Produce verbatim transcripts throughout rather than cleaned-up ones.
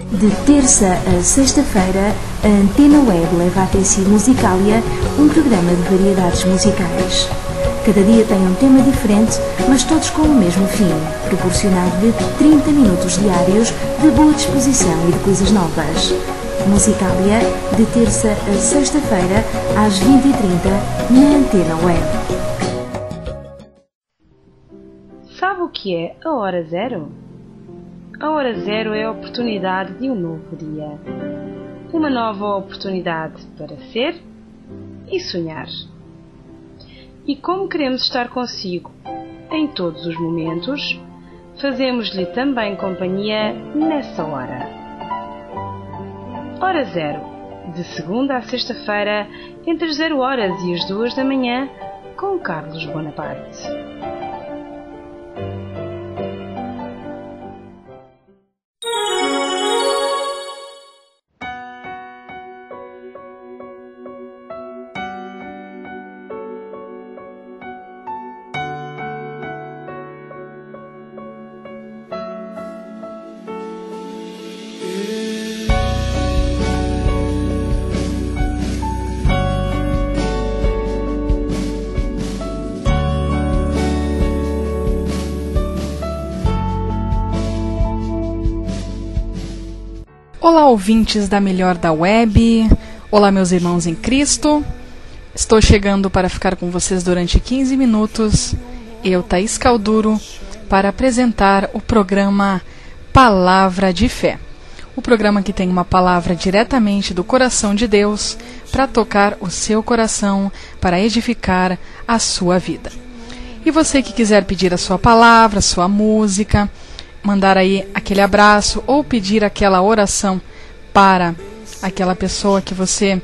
De terça a sexta-feira, a Antena Web leva até si Musicalia, um programa de variedades musicais. Cada dia tem um tema diferente, mas todos com o mesmo fim, proporcionar-lhe trinta minutos diários de boa disposição e de coisas novas. Musicalia, de terça a sexta-feira, às vinte e trinta, na Antena Web. Sabe o que é a Hora Zero? A Hora Zero é a oportunidade de um novo dia. Uma nova oportunidade para ser e sonhar. E como queremos estar consigo em todos os momentos, fazemos-lhe também companhia nessa hora. Hora Zero, de segunda a sexta-feira, entre as zero horas e as duas da manhã, com Carlos Bonaparte. Olá, ouvintes da Melhor da Web. Olá, meus irmãos em Cristo. Estou chegando para ficar com vocês durante quinze minutos. Eu, Thaís Calduro, para apresentar o programa Palavra de Fé. O programa que tem uma palavra diretamente do coração de Deus para tocar o seu coração, para edificar a sua vida. E você que quiser pedir a sua palavra, a sua música, mandar aí aquele abraço ou pedir aquela oração para aquela pessoa que você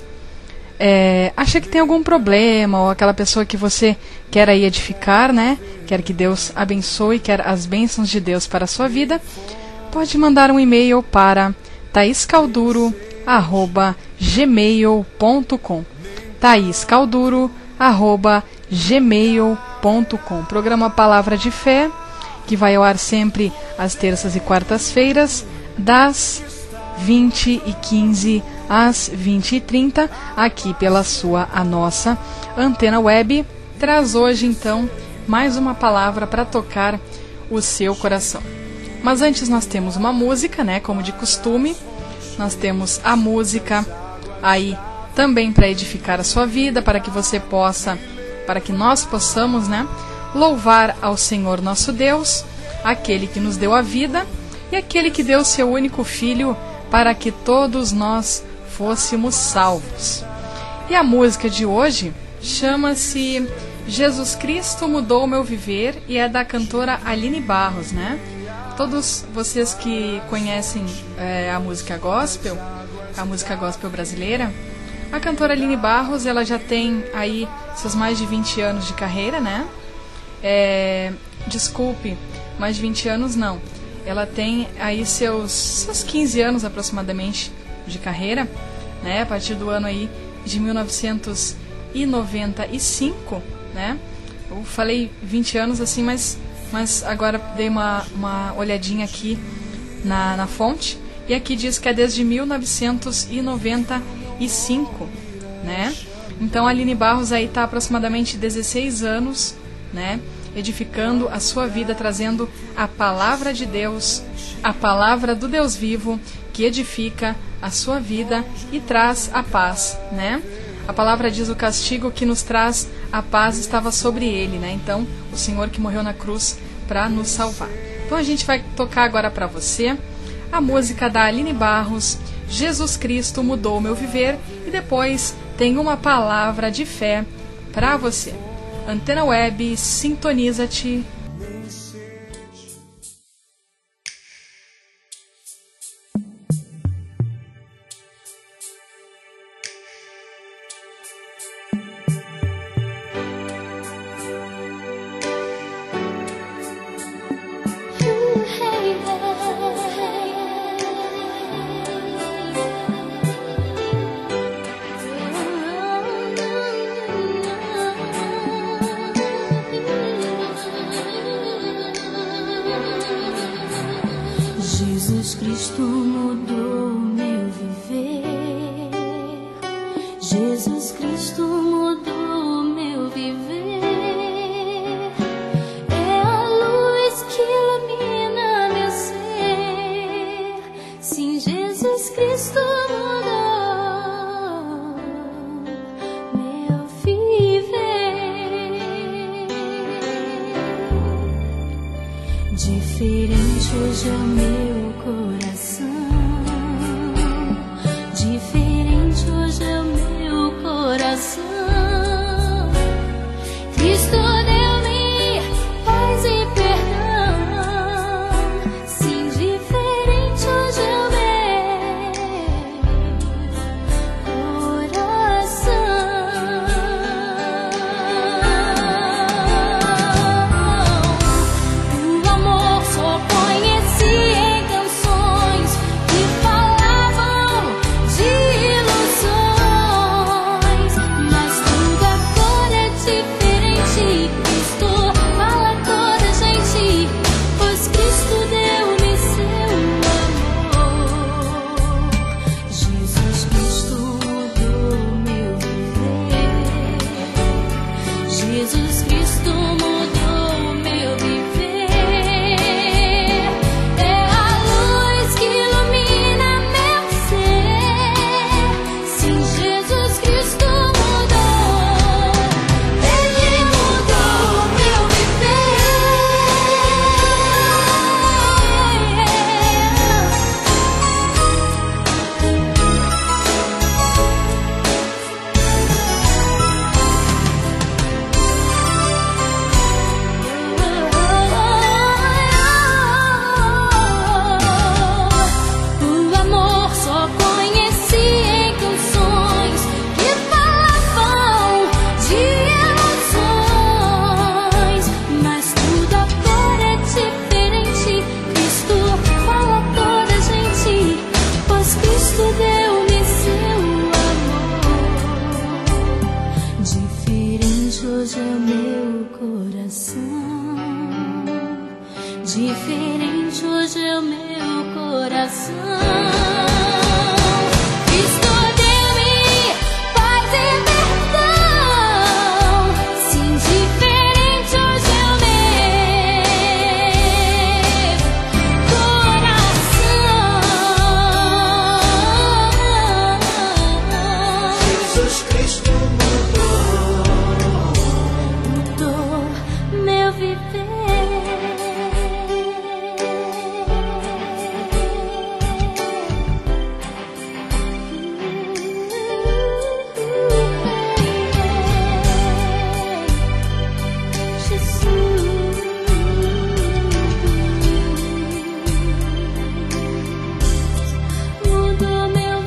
é, acha que tem algum problema, ou aquela pessoa que você quer aí edificar, né? Quer que Deus abençoe, quer as bênçãos de Deus para a sua vida, pode mandar um e-mail para taiscalduro arroba gmail ponto com taiscalduro arroba gmail ponto com. Programa Palavra de Fé, que vai ao ar sempre às terças e quartas-feiras, das vinte e quinze às vinte e trinta, aqui pela sua, a nossa Antena Web. Traz hoje, então, mais uma palavra para tocar o seu coração. Mas antes nós temos uma música, né, como de costume. Nós temos a música aí também para edificar a sua vida, para que você possa, para que nós possamos, né, louvar ao Senhor nosso Deus, aquele que nos deu a vida e aquele que deu seu único Filho para que todos nós fôssemos salvos. E a música de hoje chama-se Jesus Cristo Mudou o Meu Viver e é da cantora Aline Barros, né? Todos vocês que conhecem é, a música gospel, a música gospel brasileira, a cantora Aline Barros, ela já tem aí seus mais de vinte anos de carreira, né? É, desculpe, mais de vinte anos não. Ela tem aí seus, seus quinze anos aproximadamente de carreira, né? A partir do ano aí de mil novecentos e noventa e cinco, né? Eu falei vinte anos assim, mas, mas agora dei uma, uma olhadinha aqui na, na fonte, e aqui diz que é desde mil novecentos e noventa e cinco, né? Então a Aline Barros aí está aproximadamente dezesseis anos, né, edificando a sua vida, trazendo a palavra de Deus, a palavra do Deus vivo, que edifica a sua vida e traz a paz, né? A palavra diz: o castigo que nos traz a paz estava sobre ele, né? Então, o Senhor que morreu na cruz para nos salvar. Então a gente vai tocar agora para você a música da Aline Barros, Jesus Cristo Mudou o Meu Viver, e depois tem uma palavra de fé para você. Antena Web, sintoniza-te. Jesus Cristo mudou mudou meu viver. Jesus Cristo mudou meu viver. É a luz que ilumina meu ser. Sim, Jesus Cristo mudou meu viver. Diferente hoje é o meu coração. Diferente hoje é o meu coração. Cristo deu-me paz e perdão. Sim, diferente hoje é o meu coração. O amor só conheci em canções que falavam de ilusões, mas tudo agora é diferente. Cristo fala a toda gente, pois Cristo deu-me seu amor. Jesus Cristo mudou meu viver. Jesus Cristo mudou meu viver. É a luz que ilumina meu ser. Sim, Jesus Cristo mudou. Ele mudou meu O amor só conheci em canções que falavam de emoções, mas tudo agora é diferente. Cristo fala a toda gente, pois Cristo deu-me seu amor. Diferente hoje é o meu coração. Diferente hoje é o meu coração. Cristo deu-me paz e perdão. Sim, diferente hoje é o meu coração. Jesus Cristo Mudou meu viver. Jesus mudou meu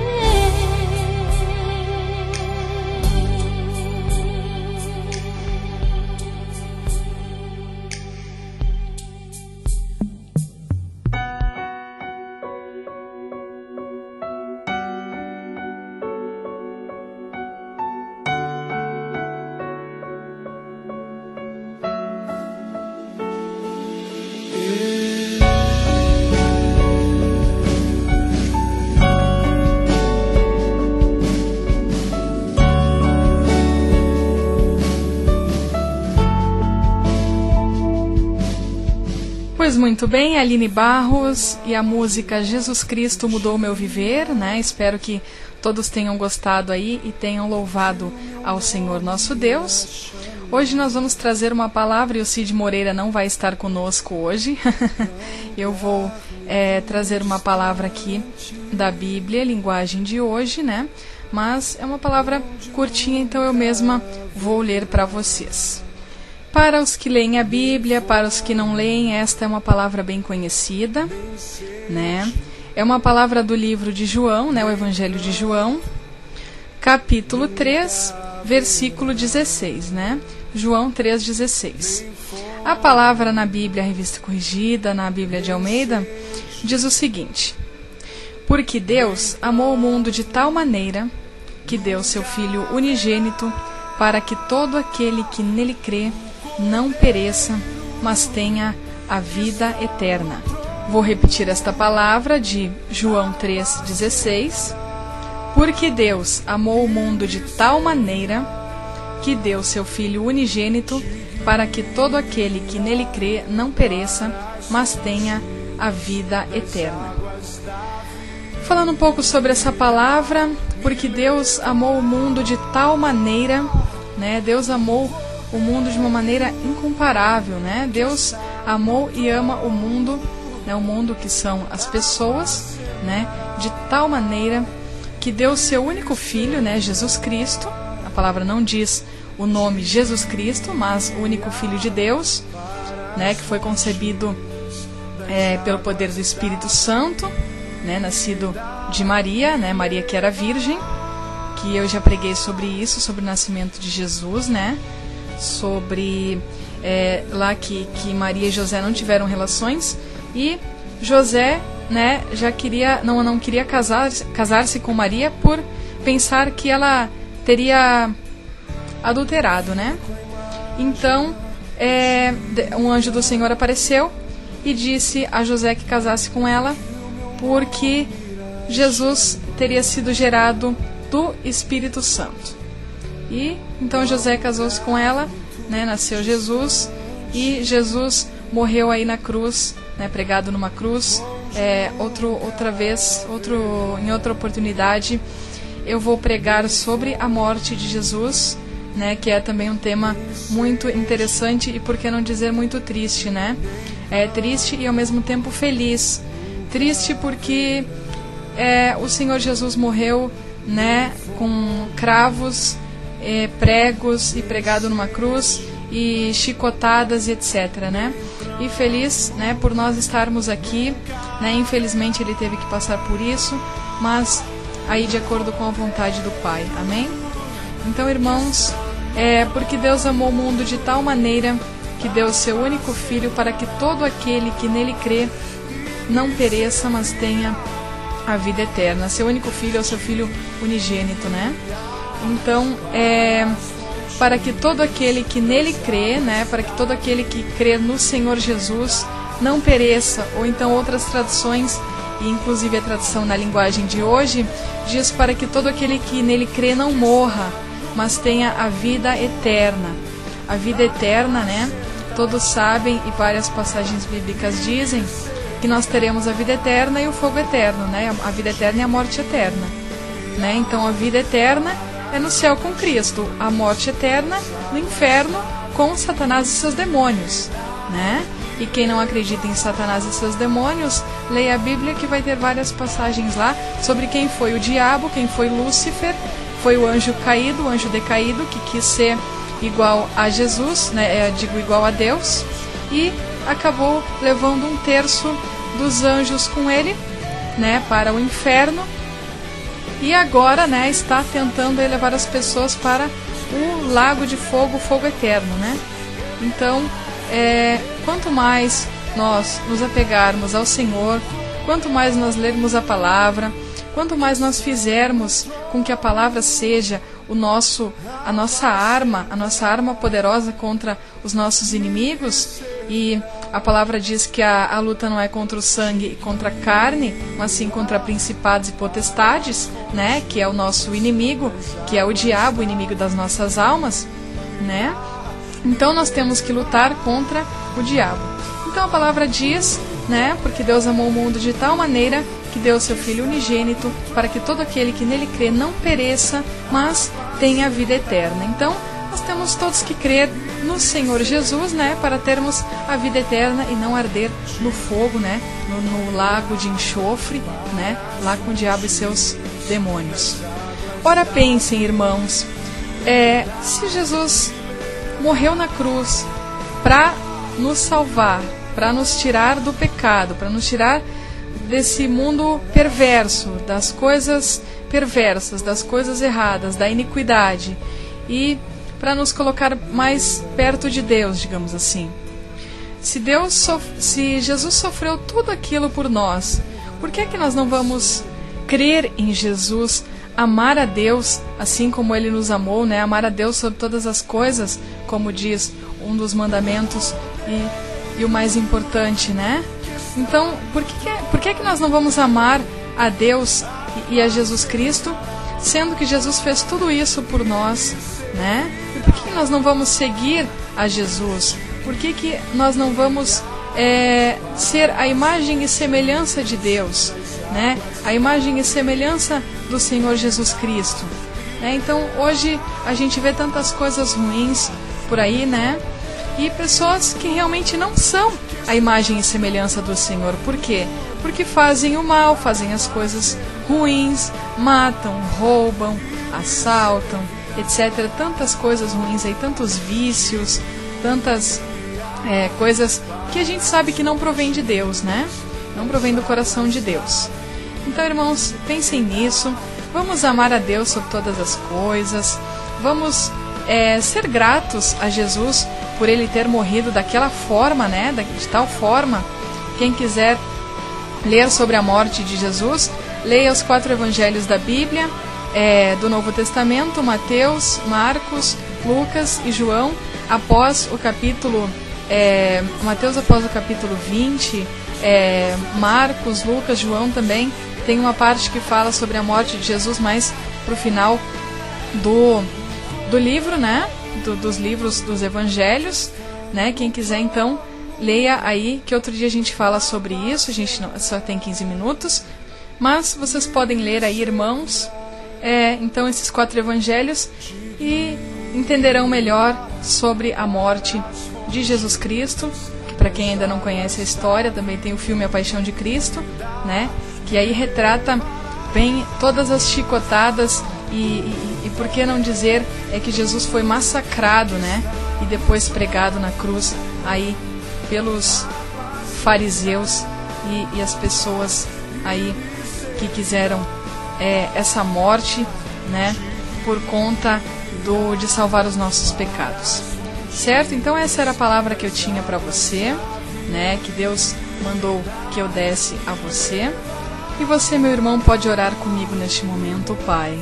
Pois muito bem, Aline Barros e a música Jesus Cristo Mudou Meu Viver, né? Espero que todos tenham gostado aí e tenham louvado ao Senhor nosso Deus. Hoje nós vamos trazer uma palavra e o Cid Moreira não vai estar conosco hoje. Eu vou é, trazer uma palavra aqui da Bíblia, linguagem de hoje, né? Mas é uma palavra curtinha, então eu mesma vou ler para vocês. Para os que leem a Bíblia, para os que não leem, esta é uma palavra bem conhecida, né? É uma palavra do livro de João, né? O Evangelho de João, capítulo três, versículo dezesseis, né? João três, dezesseis. A palavra na Bíblia, Revista Corrigida, na Bíblia de Almeida, diz o seguinte: porque Deus amou o mundo de tal maneira que deu seu Filho unigênito para que todo aquele que nele crê não pereça, mas tenha a vida eterna. Vou repetir esta palavra de João três dezesseis. Porque Deus amou o mundo de tal maneira que deu seu Filho unigênito, para que todo aquele que nele crê não pereça, mas tenha a vida eterna. Falando um pouco sobre essa palavra, porque Deus amou o mundo de tal maneira, né? Deus amou o mundo de uma maneira incomparável, né? Deus amou e ama o mundo, né? O mundo que são as pessoas, né? De tal maneira que deu o seu único filho, né? Jesus Cristo. A palavra não diz o nome Jesus Cristo, mas o único Filho de Deus, né? Que foi concebido é, pelo poder do Espírito Santo, né? Nascido de Maria, né? Maria que era virgem, que eu já preguei sobre isso, sobre o nascimento de Jesus, né? Sobre é, lá que, que Maria e José não tiveram relações, e José, né, já queria, não, não queria casar, casar-se com Maria por pensar que ela teria adulterado, né? Então, é, um anjo do Senhor apareceu e disse a José que casasse com ela, porque Jesus teria sido gerado do Espírito Santo. E então José casou-se com ela, né? Nasceu Jesus, e Jesus morreu aí na cruz, né? Pregado numa cruz. É, outro, outra vez, outro, em outra oportunidade, eu vou pregar sobre a morte de Jesus, né, que é também um tema muito interessante e, por que não dizer, muito triste, né? É triste e ao mesmo tempo feliz. Triste porque é, o Senhor Jesus morreu, né, com cravos, é, pregos e pregado numa cruz e chicotadas e etc, né? E feliz, né, por nós estarmos aqui, né? Infelizmente ele teve que passar por isso, mas aí de acordo com a vontade do Pai. Amém? Então, irmãos, é porque Deus amou o mundo de tal maneira que deu o seu único Filho, para que todo aquele que nele crê não pereça, mas tenha a vida eterna. Seu único Filho é o seu Filho unigênito, né? Então, é para que todo aquele que nele crê, né? Para que todo aquele que crê no Senhor Jesus não pereça, ou então outras traduções, e inclusive a tradução na linguagem de hoje, diz para que todo aquele que nele crê não morra, mas tenha a vida eterna. A vida eterna, né? Todos sabem, e várias passagens bíblicas dizem, que nós teremos a vida eterna e o fogo eterno, né? A vida eterna e a morte eterna, né? Então a vida eterna é no céu com Cristo, a morte eterna no inferno com Satanás e seus demônios, né? E quem não acredita em Satanás e seus demônios, leia a Bíblia, que vai ter várias passagens lá sobre quem foi o diabo, quem foi Lúcifer. Foi o anjo caído, o anjo decaído, que quis ser igual a Jesus, né? Digo, igual a Deus, e acabou levando um terço dos anjos com ele, né, para o inferno, e agora, né, está tentando levar as pessoas para o lago de fogo, fogo eterno, né? Então, é, quanto mais nós nos apegarmos ao Senhor, quanto mais nós lermos a palavra, quanto mais nós fizermos com que a palavra seja o nosso, a nossa arma, a nossa arma poderosa contra os nossos inimigos, e a palavra diz que a, a luta não é contra o sangue e contra a carne, mas sim contra principados e potestades, né, que é o nosso inimigo, que é o diabo, o inimigo das nossas almas, né? Então nós temos que lutar contra o diabo. Então a palavra diz, né, porque Deus amou o mundo de tal maneira que deu o seu Filho unigênito, para que todo aquele que nele crê não pereça, mas tenha a vida eterna. Então, nós temos todos que crer no Senhor Jesus, né, para termos a vida eterna e não arder no fogo, né, no, no lago de enxofre, né, lá com o diabo e seus demônios. Ora, pensem, irmãos, é, se Jesus morreu na cruz para nos salvar, para nos tirar do pecado, para nos tirar desse mundo perverso, das coisas perversas, das coisas erradas, da iniquidade, e para nos colocar mais perto de Deus, digamos assim. Se Deus sof- se Jesus sofreu tudo aquilo por nós, por que é que nós não vamos crer em Jesus, amar a Deus assim como Ele nos amou, né? Amar a Deus sobre todas as coisas, como diz um dos mandamentos, e, e o mais importante, né? Então, por que, que, por que, que nós não vamos amar a Deus e, e a Jesus Cristo, sendo que Jesus fez tudo isso por nós, né? E por que, que nós não vamos seguir a Jesus? Por que, que nós não vamos é, ser a imagem e semelhança de Deus, né? A imagem e semelhança do Senhor Jesus Cristo, né? Então, hoje a gente vê tantas coisas ruins por aí, né? E pessoas que realmente não são a imagem e semelhança do Senhor. Por quê? Porque fazem o mal, fazem as coisas ruins, matam, roubam, assaltam, etcétera. Tantas coisas ruins aí, tantos vícios, tantas é, coisas que a gente sabe que não provém de Deus, né? Não provém do coração de Deus. Então, irmãos, pensem nisso. Vamos amar a Deus sobre todas as coisas. Vamos é, ser gratos a Jesus por Ele ter morrido daquela forma, né? De tal forma. Quem quiser ler sobre a morte de Jesus, leia os quatro evangelhos da Bíblia, é, do Novo Testamento, Mateus, Marcos, Lucas e João, após o capítulo, é, Mateus após o capítulo vinte, é, Marcos, Lucas, João também, tem uma parte que fala sobre a morte de Jesus, mais para o final do, do livro, né? Do, dos livros dos evangelhos, né? Quem quiser, então, leia aí, que outro dia a gente fala sobre isso. A gente não, só tem quinze minutos, mas vocês podem ler aí, irmãos, é, então, esses quatro evangelhos e entenderão melhor sobre a morte de Jesus Cristo. Que, para quem ainda não conhece a história, também tem o filme A Paixão de Cristo, né? Que aí retrata bem todas as chicotadas e, e, e por que não dizer é que Jesus foi massacrado, né? E depois pregado na cruz aí pelos fariseus e, e as pessoas aí que quiseram é, essa morte, né? Por conta do, de salvar os nossos pecados, certo? Então essa era a palavra que eu tinha para você, né? Que Deus mandou que eu desse a você. E você, meu irmão, pode orar comigo neste momento. Pai,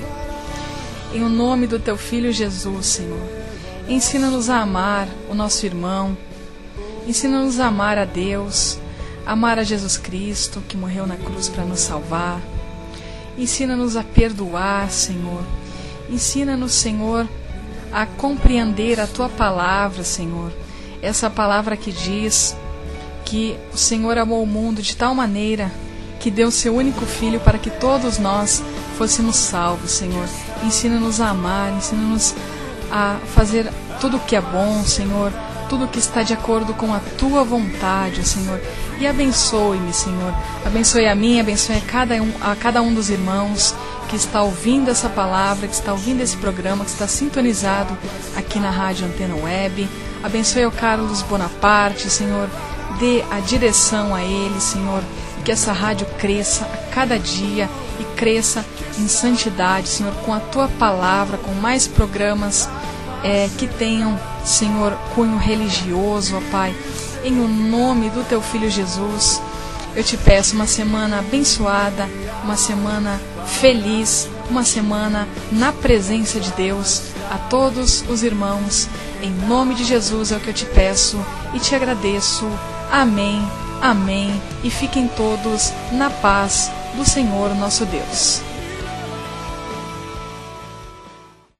em o nome do Teu Filho Jesus, Senhor, ensina-nos a amar o nosso irmão, ensina-nos a amar a Deus, amar a Jesus Cristo, que morreu na cruz para nos salvar. Ensina-nos a perdoar, Senhor. Ensina-nos, Senhor, a compreender a Tua palavra, Senhor. Essa palavra que diz que o Senhor amou o mundo de tal maneira que deu seu único Filho para que todos nós fôssemos salvos, Senhor. Ensina-nos a amar, ensina-nos a fazer tudo o que é bom, Senhor, tudo o que está de acordo com a Tua vontade, Senhor. E abençoe-me, Senhor. Abençoe a mim, abençoe a cada, um, a cada um dos irmãos que está ouvindo essa palavra, que está ouvindo esse programa, que está sintonizado aqui na Rádio Antena Web. Abençoe ao Carlos Bonaparte, Senhor. Dê a direção a ele, Senhor. Que essa rádio cresça a cada dia e cresça em santidade, Senhor, com a Tua palavra, com mais programas é, que tenham, Senhor, cunho religioso, ó Pai. Em o nome do Teu Filho Jesus, eu te peço uma semana abençoada, uma semana feliz, uma semana na presença de Deus, a todos os irmãos. Em nome de Jesus é o que eu te peço e te agradeço. Amém. Amém, e fiquem todos na paz do Senhor nosso Deus.